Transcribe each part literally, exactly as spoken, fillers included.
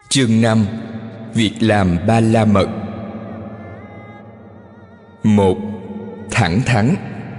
Chương năm. Việc làm ba la mật. Một. Thẳng thắn.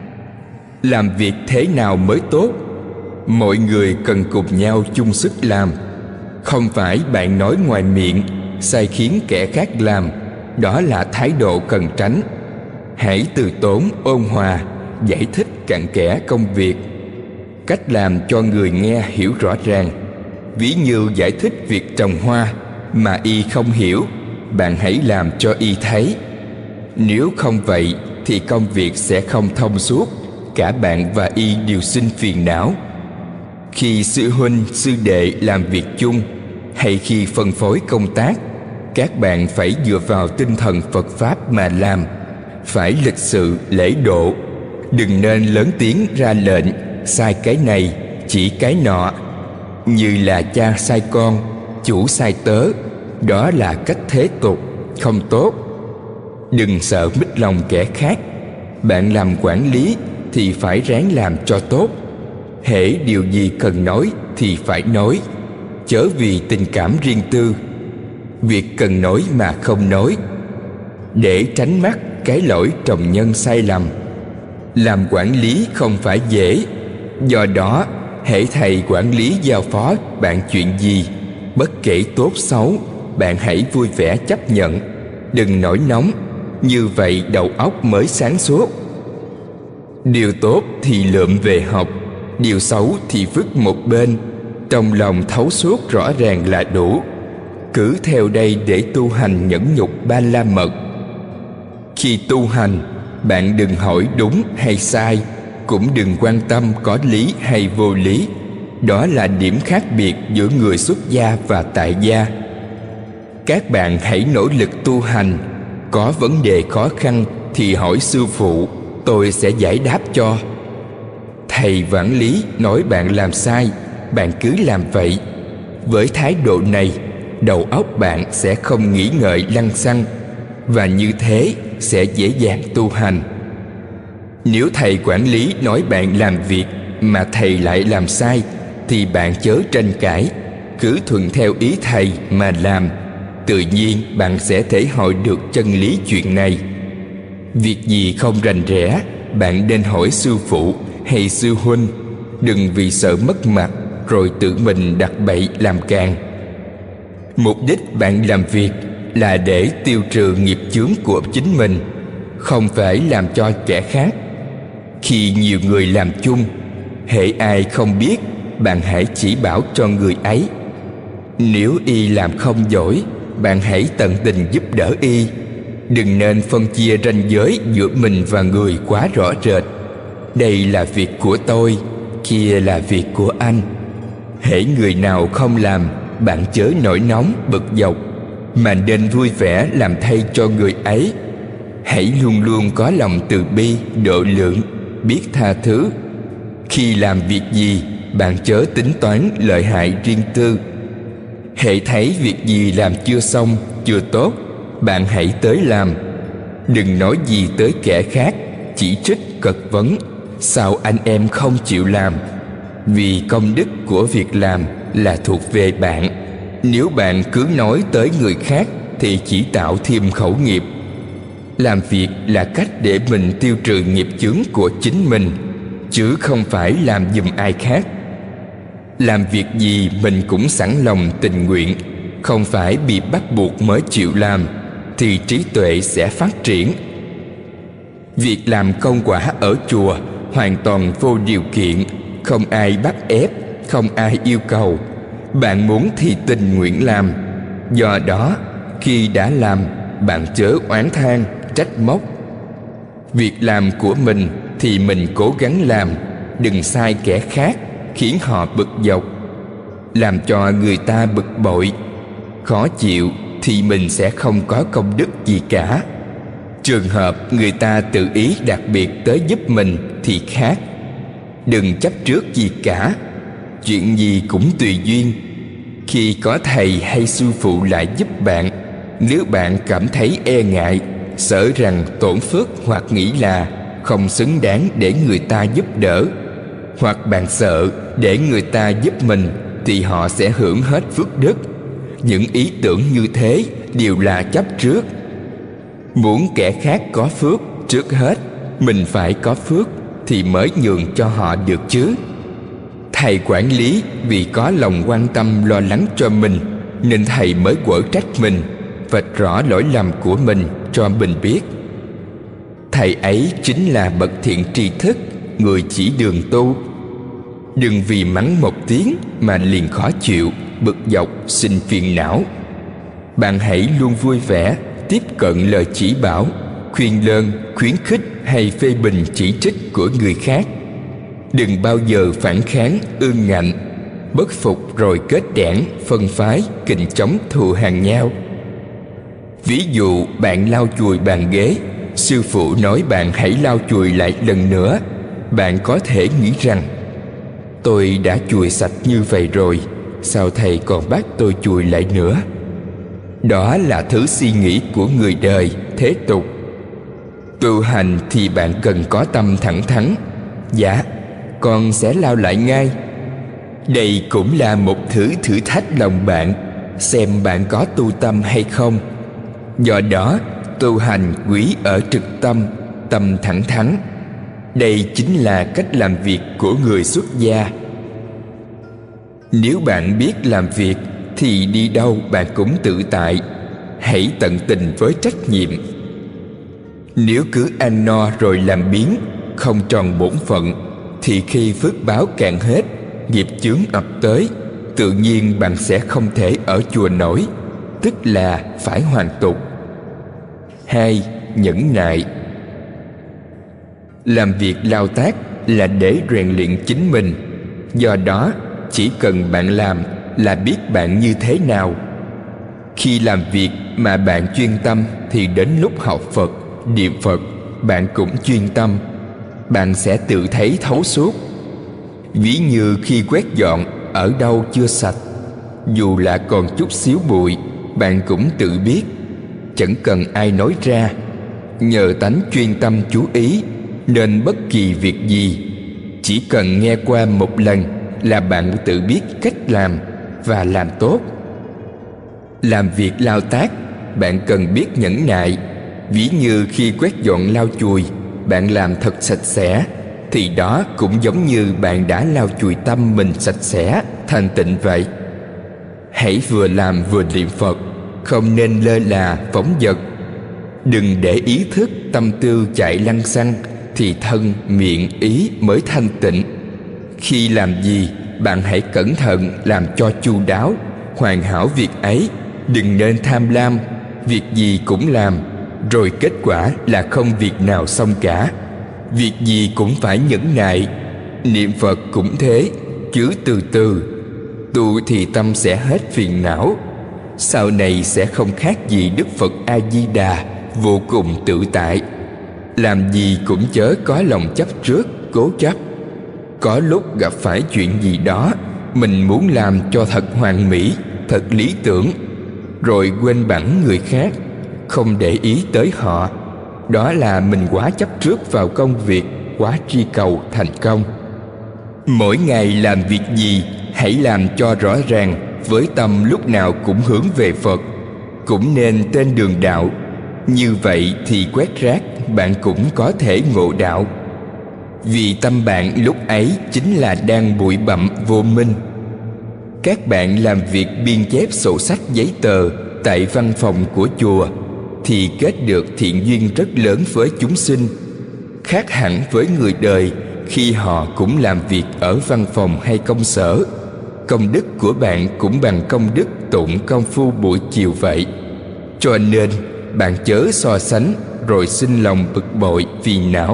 Làm việc thế nào mới tốt? Mọi người cần cùng nhau chung sức làm. Không phải bạn nói ngoài miệng, sai khiến kẻ khác làm. Đó là thái độ cần tránh. Hãy từ tốn ôn hòa, giải thích cặn kẽ công việc, cách làm cho người nghe hiểu rõ ràng. Ví như giải thích việc trồng hoa mà y không hiểu, bạn hãy làm cho y thấy. Nếu không vậy thì công việc sẽ không thông suốt, cả bạn và y đều sinh phiền não. Khi sư huynh, sư đệ làm việc chung hay khi phân phối công tác, các bạn phải dựa vào tinh thần Phật Pháp mà làm. Phải lịch sự, lễ độ. Đừng nên lớn tiếng ra lệnh, sai cái này, chỉ cái nọ, như là cha sai con, chủ sai tớ. Đó là cách thế tục, không tốt. Đừng sợ mít lòng kẻ khác. Bạn làm quản lý thì phải ráng làm cho tốt. Hễ điều gì cần nói thì phải nói, chớ vì tình cảm riêng tư. Việc cần nói mà không nói, để tránh mắc cái lỗi trồng nhân sai lầm. Làm quản lý không phải dễ. Do đó, hễ thầy quản lý giao phó bạn chuyện gì, bất kể tốt xấu, bạn hãy vui vẻ chấp nhận. Đừng nổi nóng. Như vậy đầu óc mới sáng suốt. Điều tốt thì lượm về học, điều xấu thì vứt một bên. Trong lòng thấu suốt rõ ràng là đủ. Cứ theo đây để tu hành nhẫn nhục ba la mật. Khi tu hành, bạn đừng hỏi đúng hay sai, cũng đừng quan tâm có lý hay vô lý. Đó là điểm khác biệt giữa người xuất gia và tại gia. Các bạn hãy nỗ lực tu hành. Có vấn đề khó khăn thì hỏi sư phụ, tôi sẽ giải đáp cho. Thầy quản lý nói bạn làm sai, bạn cứ làm vậy. Với thái độ này, đầu óc bạn sẽ không nghĩ ngợi lăng xăng, và như thế sẽ dễ dàng tu hành. Nếu thầy quản lý nói bạn làm việc mà thầy lại làm sai, thì bạn chớ tranh cãi, cứ thuận theo ý thầy mà làm. Tự nhiên bạn sẽ thể hội được chân lý chuyện này. Việc gì không rành rẽ, bạn nên hỏi sư phụ hay sư huynh. Đừng vì sợ mất mặt rồi tự mình đặt bậy làm càng. Mục đích bạn làm việc là để tiêu trừ nghiệp chướng của chính mình, không phải làm cho kẻ khác. Khi nhiều người làm chung, hễ ai không biết, bạn hãy chỉ bảo cho người ấy. Nếu y làm không giỏi, bạn hãy tận tình giúp đỡ y. Đừng nên phân chia ranh giới giữa mình và người quá rõ rệt. Đây là việc của tôi, kia là việc của anh. Hễ người nào không làm, bạn chớ nổi nóng bực dọc, mà nên vui vẻ làm thay cho người ấy. Hãy luôn luôn có lòng từ bi, độ lượng, biết tha thứ. Khi làm việc gì, bạn chớ tính toán lợi hại riêng tư. Hễ thấy việc gì làm chưa xong, chưa tốt, bạn hãy tới làm. Đừng nói gì tới kẻ khác, chỉ trích cật vấn, sao anh em không chịu làm. Vì công đức của việc làm là thuộc về bạn. Nếu bạn cứ nói tới người khác thì chỉ tạo thêm khẩu nghiệp. Làm việc là cách để mình tiêu trừ nghiệp chướng của chính mình, chứ không phải làm giùm ai khác. Làm việc gì mình cũng sẵn lòng tình nguyện, không phải bị bắt buộc mới chịu làm, thì trí tuệ sẽ phát triển. Việc làm công quả ở chùa hoàn toàn vô điều kiện, không ai bắt ép, không ai yêu cầu. Bạn muốn thì tình nguyện làm. Do đó, khi đã làm, bạn chớ oán than, trách móc. Việc làm của mình thì mình cố gắng làm, đừng sai kẻ khác, khiến họ bực dọc, làm cho người ta bực bội, khó chịu, thì mình sẽ không có công đức gì cả. Trường hợp người ta tự ý đặc biệt tới giúp mình thì khác. Đừng chấp trước gì cả. Chuyện gì cũng tùy duyên. Khi có thầy hay sư phụ lại giúp bạn, nếu bạn cảm thấy e ngại, sợ rằng tổn phước, hoặc nghĩ là không xứng đáng để người ta giúp đỡ, hoặc bạn sợ để người ta giúp mình thì họ sẽ hưởng hết phước đức, Những ý tưởng như thế đều là chấp trước. Muốn kẻ khác có phước, trước hết mình phải có phước thì mới nhường cho họ được chứ. Thầy quản lý vì có lòng quan tâm lo lắng cho mình, nên thầy mới quở trách mình, vạch rõ lỗi lầm của mình cho mình biết. Thầy ấy chính là bậc thiện tri thức, người chỉ đường tu. Đừng vì mắng một tiếng mà liền khó chịu, bực dọc, sinh phiền não. Bạn hãy luôn vui vẻ tiếp cận lời chỉ bảo, khuyên lơn, khuyến khích hay phê bình chỉ trích của người khác. Đừng bao giờ phản kháng, ương ngạnh, bất phục rồi kết đảng, phân phái, kình chống thù hằn nhau. Ví dụ bạn lau chùi bàn ghế, sư phụ nói bạn hãy lau chùi lại lần nữa. Bạn có thể nghĩ rằng: tôi đã chùi sạch như vậy rồi, sao thầy còn bắt tôi chùi lại nữa? Đó là thứ suy nghĩ của người đời, thế tục. Tu hành thì bạn cần có tâm thẳng thắn: dạ, con sẽ lau lại ngay. Đây cũng là một thứ thử thách lòng bạn, xem bạn có tu tâm hay không. Do đó, tu hành quý ở trực tâm, tâm thẳng thắn. Đây chính là cách làm việc của người xuất gia. Nếu bạn biết làm việc thì đi đâu bạn cũng tự tại. Hãy tận tình với trách nhiệm. Nếu cứ ăn no rồi làm biếng, không tròn bổn phận, thì khi phước báo cạn hết, nghiệp chướng ập tới, tự nhiên bạn sẽ không thể ở chùa nổi, tức là phải hoàn tục. Hai, nhẫn nại. Làm việc lao tác là để rèn luyện chính mình. Do đó, chỉ cần bạn làm là biết bạn như thế nào. Khi làm việc mà bạn chuyên tâm thì đến lúc học Phật, niệm Phật, bạn cũng chuyên tâm. Bạn sẽ tự thấy thấu suốt. Ví như khi quét dọn, ở đâu chưa sạch, dù là còn chút xíu bụi, bạn cũng tự biết, chẳng cần ai nói ra. Nhờ tánh chuyên tâm chú ý, nên bất kỳ việc gì chỉ cần nghe qua một lần là bạn tự biết cách làm và làm tốt. Làm việc lao tác, bạn cần biết nhẫn nại. Ví như khi quét dọn lau chùi, bạn làm thật sạch sẽ, thì đó cũng giống như bạn đã lau chùi tâm mình sạch sẽ, thanh tịnh vậy. Hãy vừa làm vừa niệm Phật, không nên lơ là phóng dật. Đừng để ý thức tâm tư chạy lăng xăng, thì thân, miệng, ý mới thanh tịnh. Khi làm gì, bạn hãy cẩn thận làm cho chu đáo, hoàn hảo việc ấy. Đừng nên tham lam, việc gì cũng làm, rồi kết quả là không việc nào xong cả. Việc gì cũng phải nhẫn nại. Niệm Phật cũng thế, chứ từ từ. Tu thì tâm sẽ hết phiền não. Sau này sẽ không khác gì Đức Phật A-di-đà, vô cùng tự tại. Làm gì cũng chớ có lòng chấp trước, cố chấp. Có lúc gặp phải chuyện gì đó, mình muốn làm cho thật hoàn mỹ, thật lý tưởng, rồi quên bẵng người khác, không để ý tới họ. Đó là mình quá chấp trước vào công việc, quá truy cầu thành công. Mỗi ngày làm việc gì, hãy làm cho rõ ràng, với tâm lúc nào cũng hướng về Phật, cũng nên trên đường đạo. Như vậy thì quét rác bạn cũng có thể ngộ đạo. Vì tâm bạn lúc ấy chính là đang bụi bặm vô minh. Các bạn làm việc biên chép sổ sách giấy tờ tại văn phòng của chùa thì kết được thiện duyên rất lớn với chúng sinh, khác hẳn với người đời khi họ cũng làm việc ở văn phòng hay công sở. Công đức của bạn cũng bằng công đức tụng công phu buổi chiều vậy. Cho nên bạn chớ so sánh rồi sinh lòng bực bội vì não.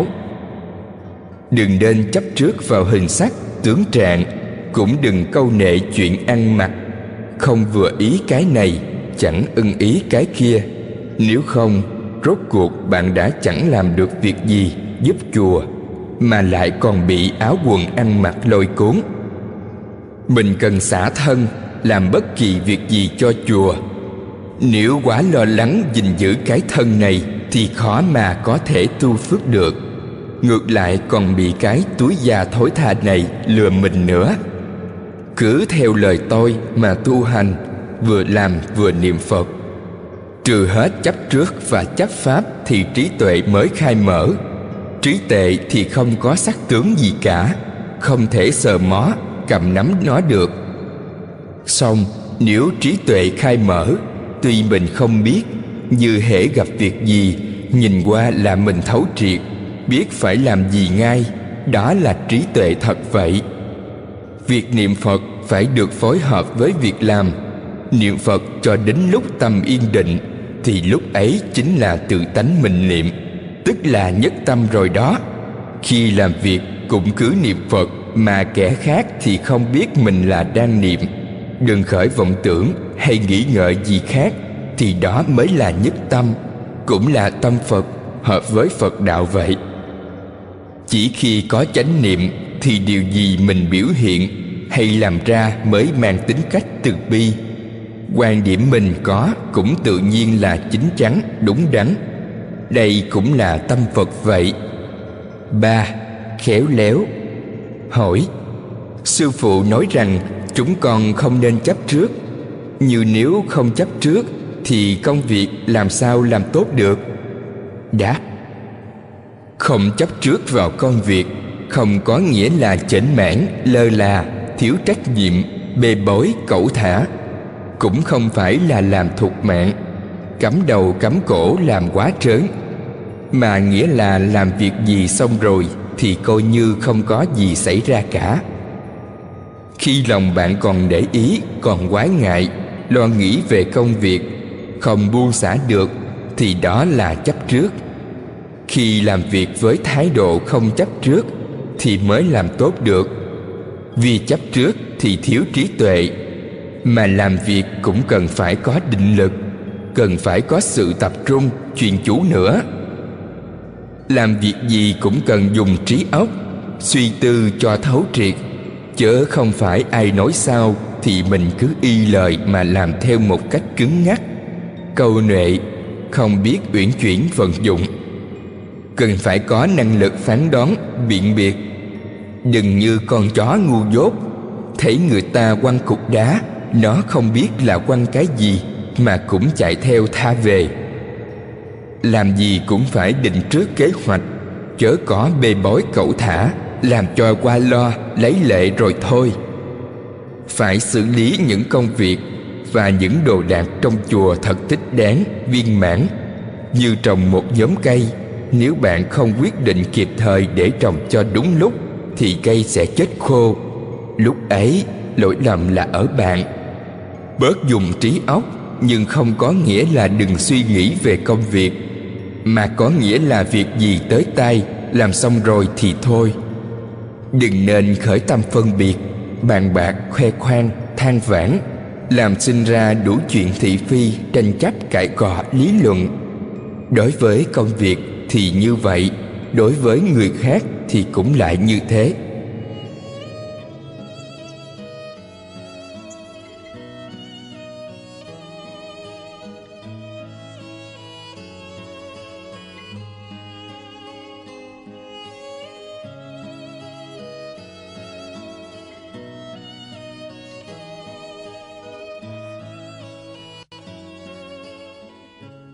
Đừng nên chấp trước vào hình sắc, tướng trạng, cũng đừng câu nệ chuyện ăn mặc. Không vừa ý cái này, chẳng ưng ý cái kia. Nếu không, rốt cuộc bạn đã chẳng làm được việc gì giúp chùa, mà lại còn bị áo quần ăn mặc lôi cuốn. Mình cần xả thân, làm bất kỳ việc gì cho chùa. Nếu quá lo lắng gìn giữ cái thân này thì khó mà có thể tu phước được. Ngược lại còn bị cái túi da thối tha này lừa mình nữa. Cứ theo lời tôi mà tu hành vừa làm vừa niệm Phật. Trừ hết chấp trước và chấp pháp thì trí tuệ mới khai mở. Trí tuệ thì không có sắc tướng gì cả, không thể sờ mó, cầm nắm nó được. Song nếu trí tuệ khai mở, tuy mình không biết, như hễ gặp việc gì, nhìn qua là mình thấu triệt, biết phải làm gì ngay, đó là trí tuệ thật vậy. Việc niệm Phật phải được phối hợp với việc làm. Niệm Phật cho đến lúc tâm yên định, thì lúc ấy chính là tự tánh mình niệm, tức là nhất tâm rồi đó. Khi làm việc cũng cứ niệm Phật, mà kẻ khác thì không biết mình là đang niệm. Đừng khởi vọng tưởng hay nghĩ ngợi gì khác, thì đó mới là nhất tâm, cũng là tâm Phật, hợp với Phật đạo vậy. Chỉ khi có chánh niệm thì điều gì mình biểu hiện hay làm ra mới mang tính cách từ bi. Quan điểm mình có cũng tự nhiên là chính chắn, đúng đắn. Đây cũng là tâm Phật vậy. Ba. Khéo léo. Hỏi: sư phụ nói rằng chúng con không nên chấp trước. Như nếu không chấp trước thì công việc làm sao làm tốt được? Đáp: không chấp trước vào công việc không có nghĩa là chểnh mảng, lơ là, thiếu trách nhiệm, bê bối, cẩu thả. Cũng không phải là làm thục mạng, cắm đầu cắm cổ làm quá trớn, mà nghĩa là làm việc gì xong rồi thì coi như không có gì xảy ra cả. Khi lòng bạn còn để ý, còn quái ngại, lo nghĩ về công việc, không buông xả được, thì đó là chấp trước. Khi làm việc với thái độ không chấp trước thì mới làm tốt được. Vì chấp trước thì thiếu trí tuệ. Mà làm việc cũng cần phải có định lực, cần phải có sự tập trung, chuyên chú nữa. Làm việc gì cũng cần dùng trí óc, suy tư cho thấu triệt, chớ không phải ai nói sao thì mình cứ y lời mà làm theo một cách cứng ngắc, câu nệ, không biết uyển chuyển vận dụng. Cần phải có năng lực phán đoán, biện biệt. Đừng như con chó ngu dốt, thấy người ta quăng cục đá, nó không biết là quăng cái gì mà cũng chạy theo tha về. Làm gì cũng phải định trước kế hoạch, chớ có bê bối cẩu thả, làm cho qua lo, lấy lệ rồi thôi. Phải xử lý những công việc và những đồ đạc trong chùa thật thích đáng, viên mãn. Như trồng một nhóm cây, nếu bạn không quyết định kịp thời để trồng cho đúng lúc thì cây sẽ chết khô. Lúc ấy lỗi lầm là ở bạn. Bớt dùng trí óc, nhưng không có nghĩa là đừng suy nghĩ về công việc, mà có nghĩa là việc gì tới tay, làm xong rồi thì thôi. Đừng nên khởi tâm phân biệt, bàn bạc, khoe khoang, than vãn, làm sinh ra đủ chuyện thị phi, tranh chấp, cãi cọ, lý luận. Đối với công việc thì như vậy, đối với người khác thì cũng lại như thế.